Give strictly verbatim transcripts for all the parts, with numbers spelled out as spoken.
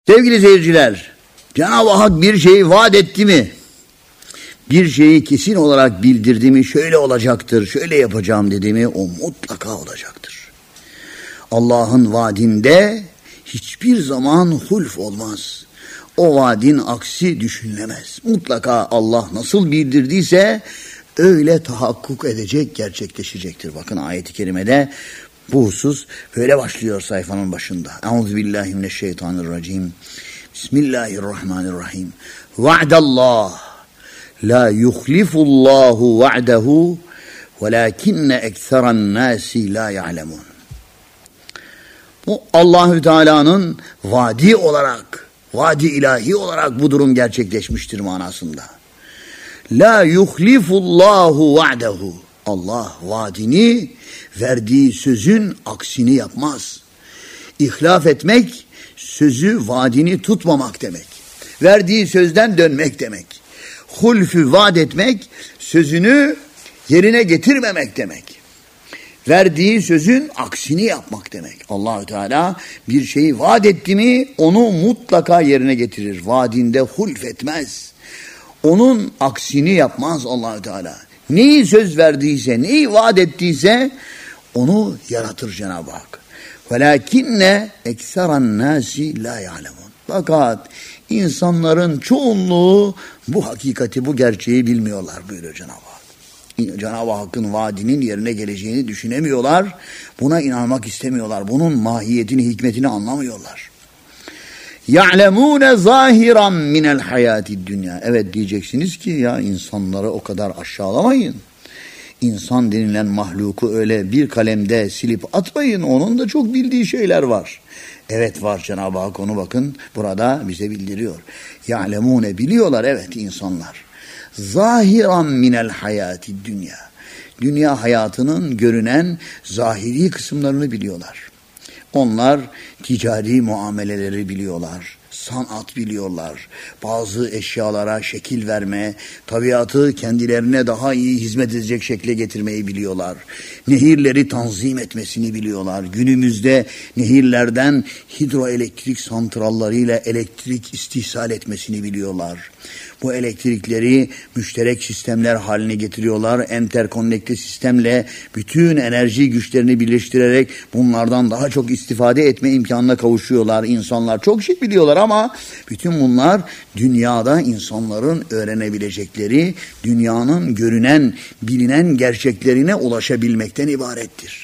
Sevgili seyirciler, Cenab-ı Hak bir şeyi vaat etti mi, bir şeyi kesin olarak bildirdi mi, şöyle olacaktır, şöyle yapacağım dedi mi, o mutlaka olacaktır. Allah'ın vaadinde hiçbir zaman hulf olmaz. O vaadin aksi düşünülemez. Mutlaka Allah nasıl bildirdiyse öyle tahakkuk edecek, gerçekleşecektir. Bakın ayet-i kerimede bu husus böyle başlıyor sayfanın başında. Euzubillahimineşşeytanirracim. Bismillahirrahmanirrahim. Va'dallah la yuhlifullahu va'dehu velakinne ekseran nasi la ya'lemun. Bu Allahü Teala'nın vaadi olarak, vaadi ilahi olarak bu durum gerçekleşmiştir manasında. La yuhlifullahu va'dehu. Allah vaadini, verdiği sözün aksini yapmaz. İhlaf etmek, sözü, vaadini tutmamak demek. Verdiği sözden dönmek demek. Hulfü vaat etmek, sözünü yerine getirmemek demek. Verdiği sözün aksini yapmak demek. Allah-u Teala bir şeyi vaat etti mi onu mutlaka yerine getirir. Vaadinde hulf etmez. Onun aksini yapmaz Allah-u Teala. Neyi söz verdiyse, neyi vaat ettiyse onu yaratır Cenab-ı Hak. وَلَاكِنَّ اَكْسَرَ النَّاسِ لَا يَعْلَمُونَ. Fakat insanların çoğunluğu bu hakikati, bu gerçeği bilmiyorlar buyuruyor Cenab-ı Hak. Cenab-ı Hakk'ın vaadinin yerine geleceğini düşünemiyorlar. Buna inanmak istemiyorlar. Bunun mahiyetini, hikmetini anlamıyorlar. يَعْلَمُونَ ظَاهِرًا مِنَ الْحَيَاتِ الدُّنْيَا. Evet diyeceksiniz ki ya insanları o kadar aşağılamayın. İnsan denilen mahluku öyle bir kalemde silip atmayın. Onun da çok bildiği şeyler var. Evet var, Cenab-ı Hak onu bakın burada bize bildiriyor. يَعْلَمُونَ biliyorlar evet insanlar. Zahiran minel hayati dünya. Dünya hayatının görünen zahiri kısımlarını biliyorlar. Onlar ticari muameleleri biliyorlar, sanat biliyorlar, bazı eşyalara şekil verme, tabiatı kendilerine daha iyi hizmet edecek şekle getirmeyi biliyorlar. Nehirleri tanzim etmesini biliyorlar. Günümüzde nehirlerden hidroelektrik santrallarıyla elektrik istihsal etmesini biliyorlar. Bu elektrikleri müşterek sistemler haline getiriyorlar. Enterkonnekte sistemle bütün enerji güçlerini birleştirerek bunlardan daha çok istifade etme imkanına kavuşuyorlar. İnsanlar çok şey biliyorlar ama bütün bunlar dünyada insanların öğrenebilecekleri, dünyanın görünen, bilinen gerçeklerine ulaşabilmekten ibarettir.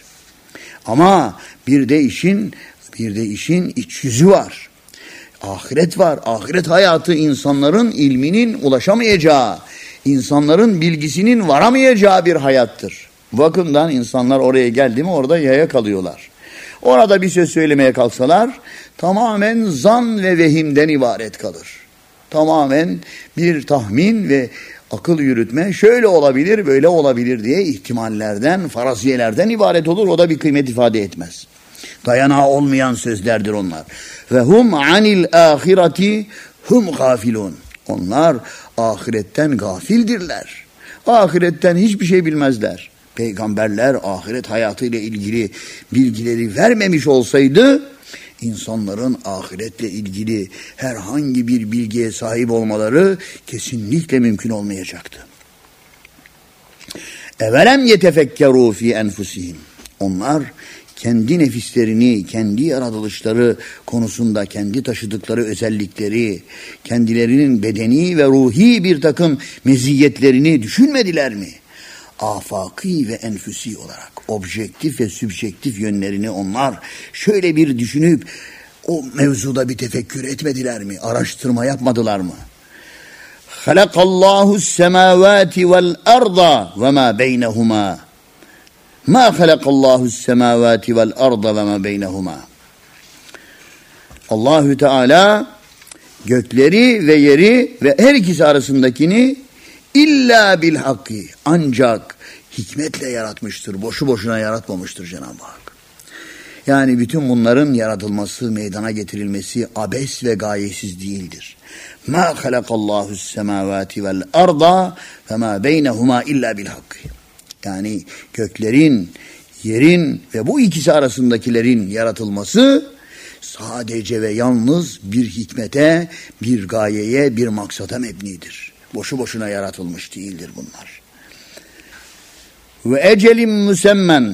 Ama bir de işin, bir de işin iç yüzü var. Ahiret var. Ahiret hayatı insanların ilminin ulaşamayacağı, insanların bilgisinin varamayacağı bir hayattır. Bu bakımdan insanlar oraya geldi mi orada yaya kalıyorlar. Orada bir söz söylemeye kalksalar tamamen zan ve vehimden ibaret kalır. Tamamen bir tahmin ve akıl yürütme, şöyle olabilir, böyle olabilir diye ihtimallerden, faraziyelerden ibaret olur. O da bir kıymet ifade etmez. Dayanağı olmayan sözlerdir onlar. Ve hum anil ahireti hum gafilun. Onlar ahiretten gafildirler. Ahiretten hiçbir şey bilmezler. Peygamberler ahiret hayatıyla ilgili bilgileri vermemiş olsaydı insanların ahiretle ilgili herhangi bir bilgiye sahip olmaları kesinlikle mümkün olmayacaktı. Evelem yetefekkeru fi enfusihim. Onlar kendi nefislerini, kendi yaratılışları konusunda kendi taşıdıkları özellikleri, kendilerinin bedeni ve ruhi bir takım meziyetlerini düşünmediler mi? Afaki ve enfüsi olarak objektif ve sübjektif yönlerini onlar şöyle bir düşünüp o mevzuda bir tefekkür etmediler mi? Araştırma yapmadılar mı? Halakallahu semavati vel arda ve ma beynehuma. Ma halakallahu semavati vel arda ve ma beynehuma. Allahü Teala gökleri ve yeri ve her ikisi arasındakini illa bil hakki, ancak hikmetle yaratmıştır. Boşu boşuna yaratmamıştır Cenab-ı Hak. Yani bütün bunların yaratılması, meydana getirilmesi abes ve gayesiz değildir. Ma halakallahu semavati vel arda ve ma beynehuma illa bil hakki. Yani göklerin, yerin ve bu ikisi arasındakilerin yaratılması sadece ve yalnız bir hikmete, bir gayeye, bir maksata mebnidir. Boşu boşuna yaratılmış değildir bunlar. Ve ecelin müsemmen.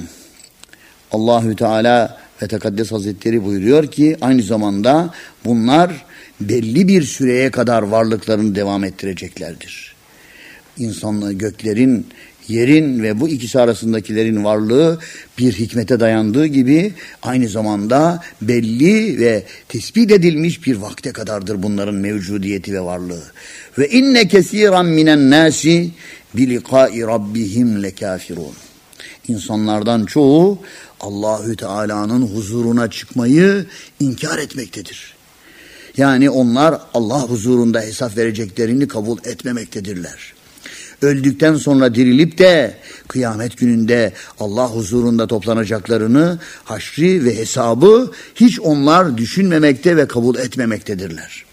Allahü Teala ve Tekaddes Hazretleri buyuruyor ki aynı zamanda bunlar belli bir süreye kadar varlıklarını devam ettireceklerdir. İnsanlığı, göklerin, yerin ve bu ikisi arasındakilerin varlığı bir hikmete dayandığı gibi aynı zamanda belli ve tespit edilmiş bir vakte kadardır bunların mevcudiyeti ve varlığı. Ve inne kesiran minen nasi bi liqa'i rabbihim lekafirun. İnsanlardan çoğu Allahü Teala'nın huzuruna çıkmayı inkar etmektedir. Yani onlar Allah huzurunda hesap vereceklerini kabul etmemektedirler. Öldükten sonra dirilip de kıyamet gününde Allah huzurunda toplanacaklarını, haşri ve hesabı hiç onlar düşünmemekte ve kabul etmemektedirler.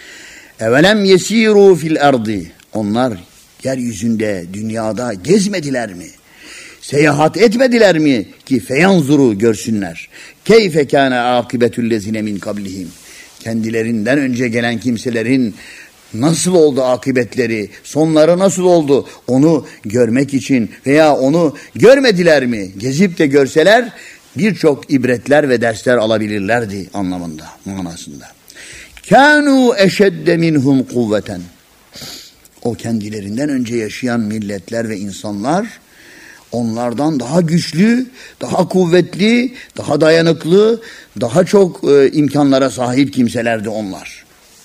Evelem yesiru fil ardi. Onlar yeryüzünde, dünyada gezmediler mi? Seyahat etmediler mi ki feyanzuru görsünler. Keyfe kâne âkibetüllezine min kablihim. Kendilerinden önce gelen kimselerin nasıl oldu akıbetleri, sonları nasıl oldu onu görmek için veya onu görmediler mi? Gezip de görseler birçok ibretler ve dersler alabilirlerdi anlamında, manasında. Kânû eşedde minhum kuvveten. O kendilerinden önce yaşayan milletler ve insanlar onlardan daha güçlü, daha kuvvetli, daha dayanıklı, daha çok e, imkanlara sahip kimselerdi onlar.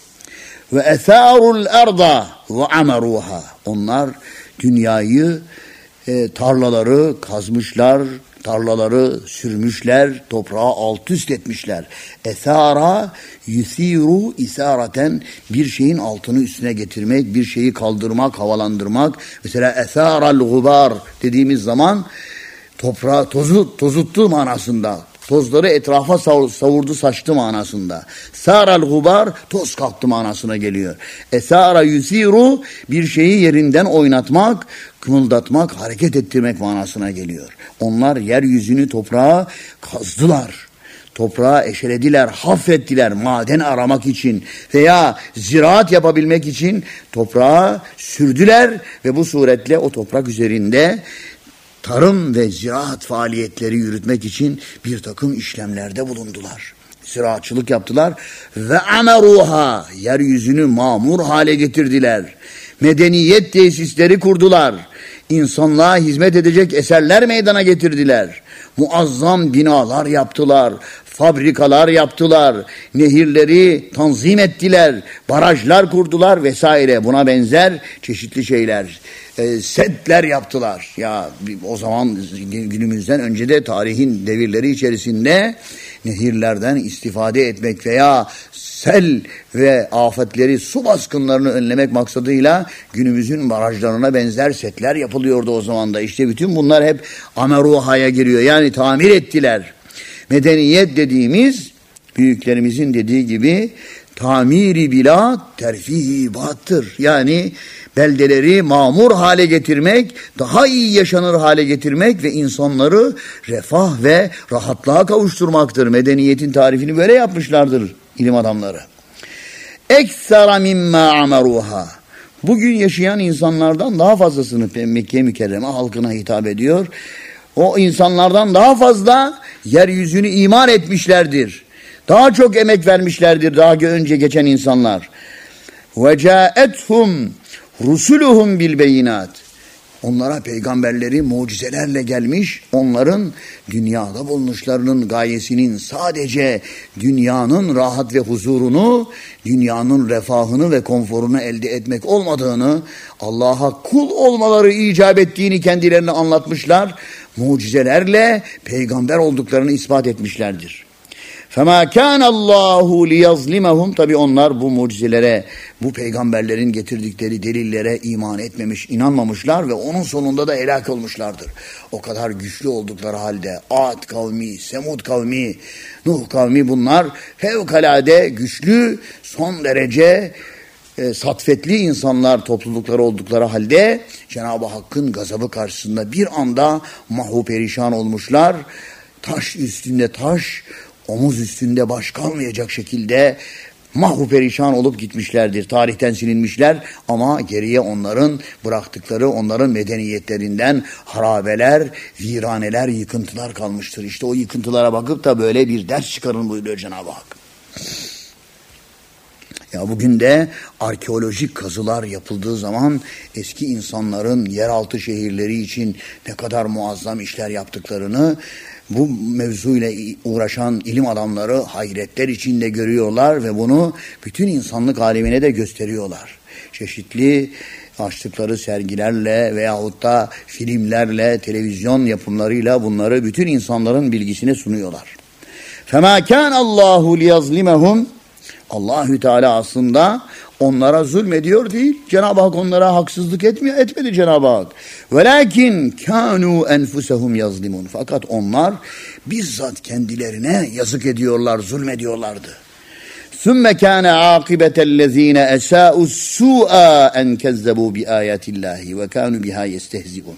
Ve esârul erda ve ameruha. Onlar dünyayı, e, tarlaları kazmışlar, tarlaları sürmüşler, toprağı alt üst etmişler. Esara yusiru isaraten, bir şeyin altını üstüne getirmek, bir şeyi kaldırmak, havalandırmak. Mesela esaral gubar dediğimiz zaman toprağı tozu, tozuttu manasında. Tozları etrafa savurdu, saçtı manasında. Saral gubar, toz kalktı manasına geliyor. Esara yusiru, bir şeyi yerinden oynatmak, kımıldatmak, hareket ettirmek manasına geliyor. Onlar yeryüzünü toprağa kazdılar. Toprağı eşelediler, hafrettiler maden aramak için veya ziraat yapabilmek için toprağa sürdüler ve bu suretle o toprak üzerinde tarım ve ziraat faaliyetleri yürütmek için bir takım işlemlerde bulundular. Ziraatçılık yaptılar ve ameruha, yeryüzünü mamur hale getirdiler. Medeniyet tesisleri kurdular. İnsanlığa hizmet edecek eserler meydana getirdiler. Muazzam binalar yaptılar. Fabrikalar yaptılar. Nehirleri tanzim ettiler. Barajlar kurdular vesaire. Buna benzer çeşitli şeyler. E, setler yaptılar. Ya o zaman günümüzden önce de tarihin devirleri içerisinde nehirlerden istifade etmek veya sel ve afetleri, su baskınlarını önlemek maksadıyla günümüzün barajlarına benzer setler yapılıyordu o zaman da. İşte bütün bunlar hep ameruhaya giriyor. Yani tamir ettiler. Medeniyet dediğimiz, büyüklerimizin dediği gibi, tamiri bila terfihi ibattır. Yani beldeleri mamur hale getirmek, daha iyi yaşanır hale getirmek ve insanları refah ve rahatlığa kavuşturmaktır. Medeniyetin tarifini böyle yapmışlardır ilim adamları. Eksara mimma amaruha. Bugün yaşayan insanlardan daha fazlasını Mekke mükerreme halkına hitap ediyor. O insanlardan daha fazla yeryüzünü imar etmişlerdir. Daha çok emek vermişlerdir daha önce geçen insanlar. Ve caethum rusuluhum bil beyinat. Onlara peygamberleri mucizelerle gelmiş, onların dünyada bulunuşlarının gayesinin sadece dünyanın rahat ve huzurunu, dünyanın refahını ve konforunu elde etmek olmadığını, Allah'a kul olmaları icap ettiğini kendilerine anlatmışlar, mucizelerle peygamber olduklarını ispat etmişlerdir. فَمَا كَانَ اللّٰهُ لِيَظْلِمَهُمْ. Tabi onlar bu mucizelere, bu peygamberlerin getirdikleri delillere iman etmemiş, inanmamışlar ve onun sonunda da helak olmuşlardır. O kadar güçlü oldukları halde Ad kavmi, Semud kavmi, Nuh kavmi, bunlar fevkalade güçlü, son derece e, satfetli insanlar, toplulukları oldukları halde Cenab-ı Hakk'ın gazabı karşısında bir anda mahvu perişan olmuşlar. Taş üstünde taş, omuz üstünde baş kalmayacak şekilde mahvu perişan olup gitmişlerdir. Tarihten silinmişler ama geriye onların bıraktıkları, onların medeniyetlerinden harabeler, viraneler, yıkıntılar kalmıştır. İşte o yıkıntılara bakıp da böyle bir ders çıkarın buyuruyor Cenab-ı Hak. Ya bugün de arkeolojik kazılar yapıldığı zaman eski insanların yeraltı şehirleri için ne kadar muazzam işler yaptıklarını bu mevzuyla uğraşan ilim adamları hayretler içinde görüyorlar ve bunu bütün insanlık alemine de gösteriyorlar. Çeşitli açtıkları sergilerle veyahut da filmlerle, televizyon yapımlarıyla bunları bütün insanların bilgisine sunuyorlar. فَمَا كَانَ اللّٰهُ لِيَظْلِمَهُمْ Allahü Teala aslında onlara zulmediyor değil. Cenab-ı Hak onlara haksızlık etmiyor, etmedi Cenab-ı Hak. Velakin kanu enfusahum yazlimun. Fakat onlar bizzat kendilerine yazık ediyorlar, zulmediyorlardı. Sümme kâne âkibetellezîne esâu's-sû'a en kezzebû bi âyâtillâhi ve kânû bihâ yestehzi'un.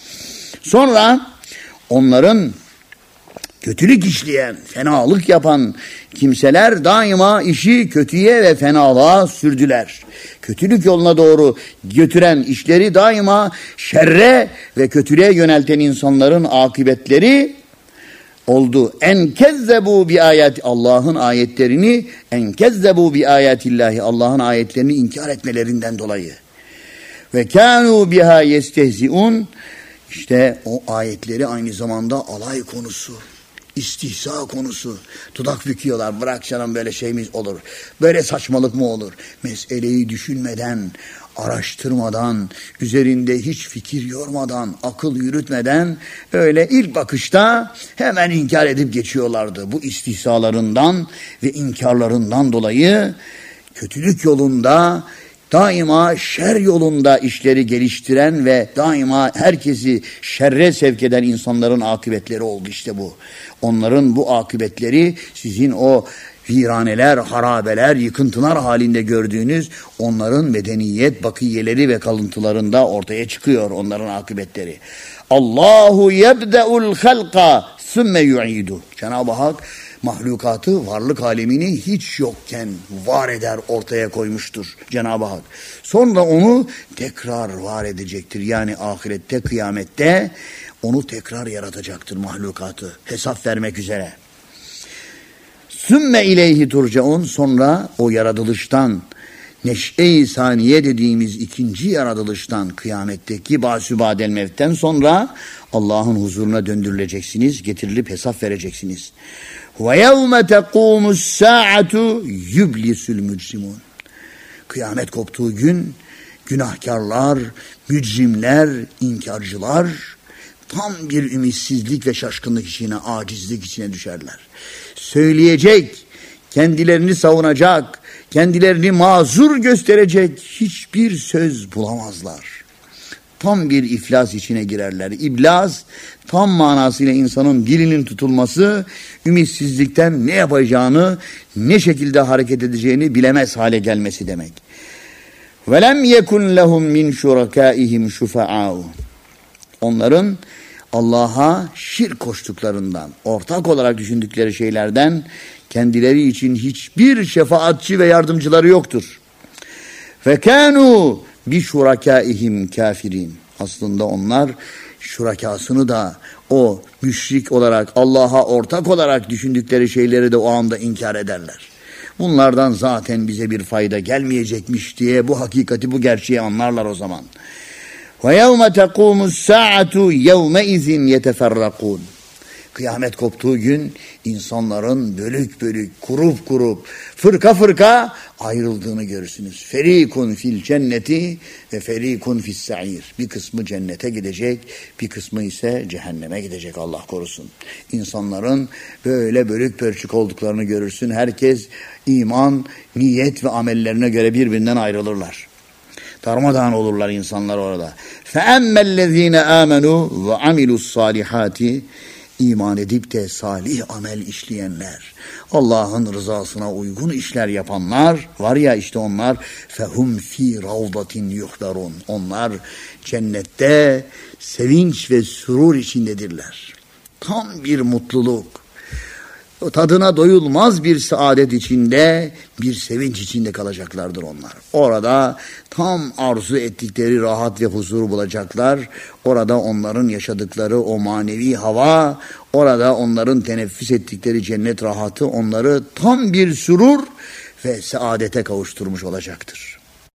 Sonra onların kötülük işleyen, fenalık yapan kimseler daima işi kötüye ve fenalığa sürdüler. Kötülük yoluna doğru götüren işleri daima şerre ve kötülüğe yönelten insanların akıbetleri oldu. En kezzebu bi ayet Allah'ın ayetlerini en kezzebu bi ayetillahi Allah'ın ayetlerini inkar etmelerinden dolayı. Ve kanu biha yestehziun işte o ayetleri aynı zamanda alay konusu. İstihza konusu. Dudak büküyorlar. Bırak canım böyle şey mi olur? Böyle saçmalık mı olur? Meseleyi düşünmeden, araştırmadan, üzerinde hiç fikir yormadan, akıl yürütmeden öyle ilk bakışta hemen inkar edip geçiyorlardı. Bu istihzalarından ve inkarlarından dolayı kötülük yolunda daima şer yolunda işleri geliştiren ve daima herkesi şerre sevk eden insanların akıbetleri oldu işte bu. Onların bu akıbetleri sizin o viraneler, harabeler, yıkıntılar halinde gördüğünüz onların medeniyet bakiyeleri ve kalıntılarında ortaya çıkıyor onların akıbetleri. Allahu yebde'ul halqa sümme yu'idu. Cenab-ı Hak mahlukatı, varlık alemini hiç yokken var eder, ortaya koymuştur Cenab-ı Hak. Sonra onu tekrar var edecektir. Yani ahirette, kıyamette onu tekrar yaratacaktır mahlukatı. Hesap vermek üzere. Sümme ileyhi turcaun. Sonra o yaratılıştan, neş'e-i saniye dediğimiz ikinci yaratılıştan, kıyametteki basübadel mevtten sonra Allah'ın huzuruna döndürüleceksiniz, getirilip hesap vereceksiniz. Ve yevme tekûmus sâ'atu yüblisul mücrimun. Kıyamet koptuğu gün günahkarlar, mücrimler, inkarcılar tam bir ümitsizlik ve şaşkınlık içine, acizlik içine düşerler. Söyleyecek, kendilerini savunacak, kendilerini mazur gösterecek hiçbir söz bulamazlar. Tam bir iflas içine girerler. İblas tam manasıyla insanın dilinin tutulması, ümitsizlikten ne yapacağını, ne şekilde hareket edeceğini bilemez hale gelmesi demek. وَلَمْ يَكُنْ لَهُمْ مِنْ شُرَكَائِهِمْ شُفَعَاءُ. Onların Allah'a şirk koştuklarından, ortak olarak düşündükleri şeylerden kendileri için hiçbir şefaatçi ve yardımcıları yoktur. فَكَانُوا بِشُرَكَائِهِمْ kafirin. Aslında onlar şurakasını da o müşrik olarak, Allah'a ortak olarak düşündükleri şeyleri de o anda inkar ederler. Bunlardan zaten bize bir fayda gelmeyecekmiş diye bu hakikati, bu gerçeği anlarlar o zaman. وَيَوْمَ تَقُومُ السَّاعَةُ يَوْمَئِذٍ يَتَفَرَّقُونَ. Kıyamet koptuğu gün insanların bölük bölük, grup grup, fırka fırka ayrıldığını görürsünüz. Ferikun fil cenneti ve ferikun fis sa'ir. Bir kısmı cennete gidecek, bir kısmı ise cehenneme gidecek, Allah korusun. İnsanların böyle bölük pörçük olduklarını görürsün. Herkes iman, niyet ve amellerine göre birbirinden ayrılırlar. Darmadağın olurlar insanlar orada. فَاَمَّا الَّذ۪ينَ آمَنُوا وَعَمِلُوا الصَّالِحَاتِ. İman edip de salih amel işleyenler, Allah'ın rızasına uygun işler yapanlar var ya, işte onlar fehum fi ravdatin yuhdarun. Onlar cennette sevinç ve sürur içindedirler. Tam bir mutluluk. tadına doyulmaz bir saadet içinde, bir sevinç içinde kalacaklardır onlar. Orada tam arzu ettikleri rahat ve huzur bulacaklar. Orada onların yaşadıkları o manevi hava, orada onların teneffüs ettikleri cennet rahatı onları tam bir sürur ve saadete kavuşturmuş olacaktır.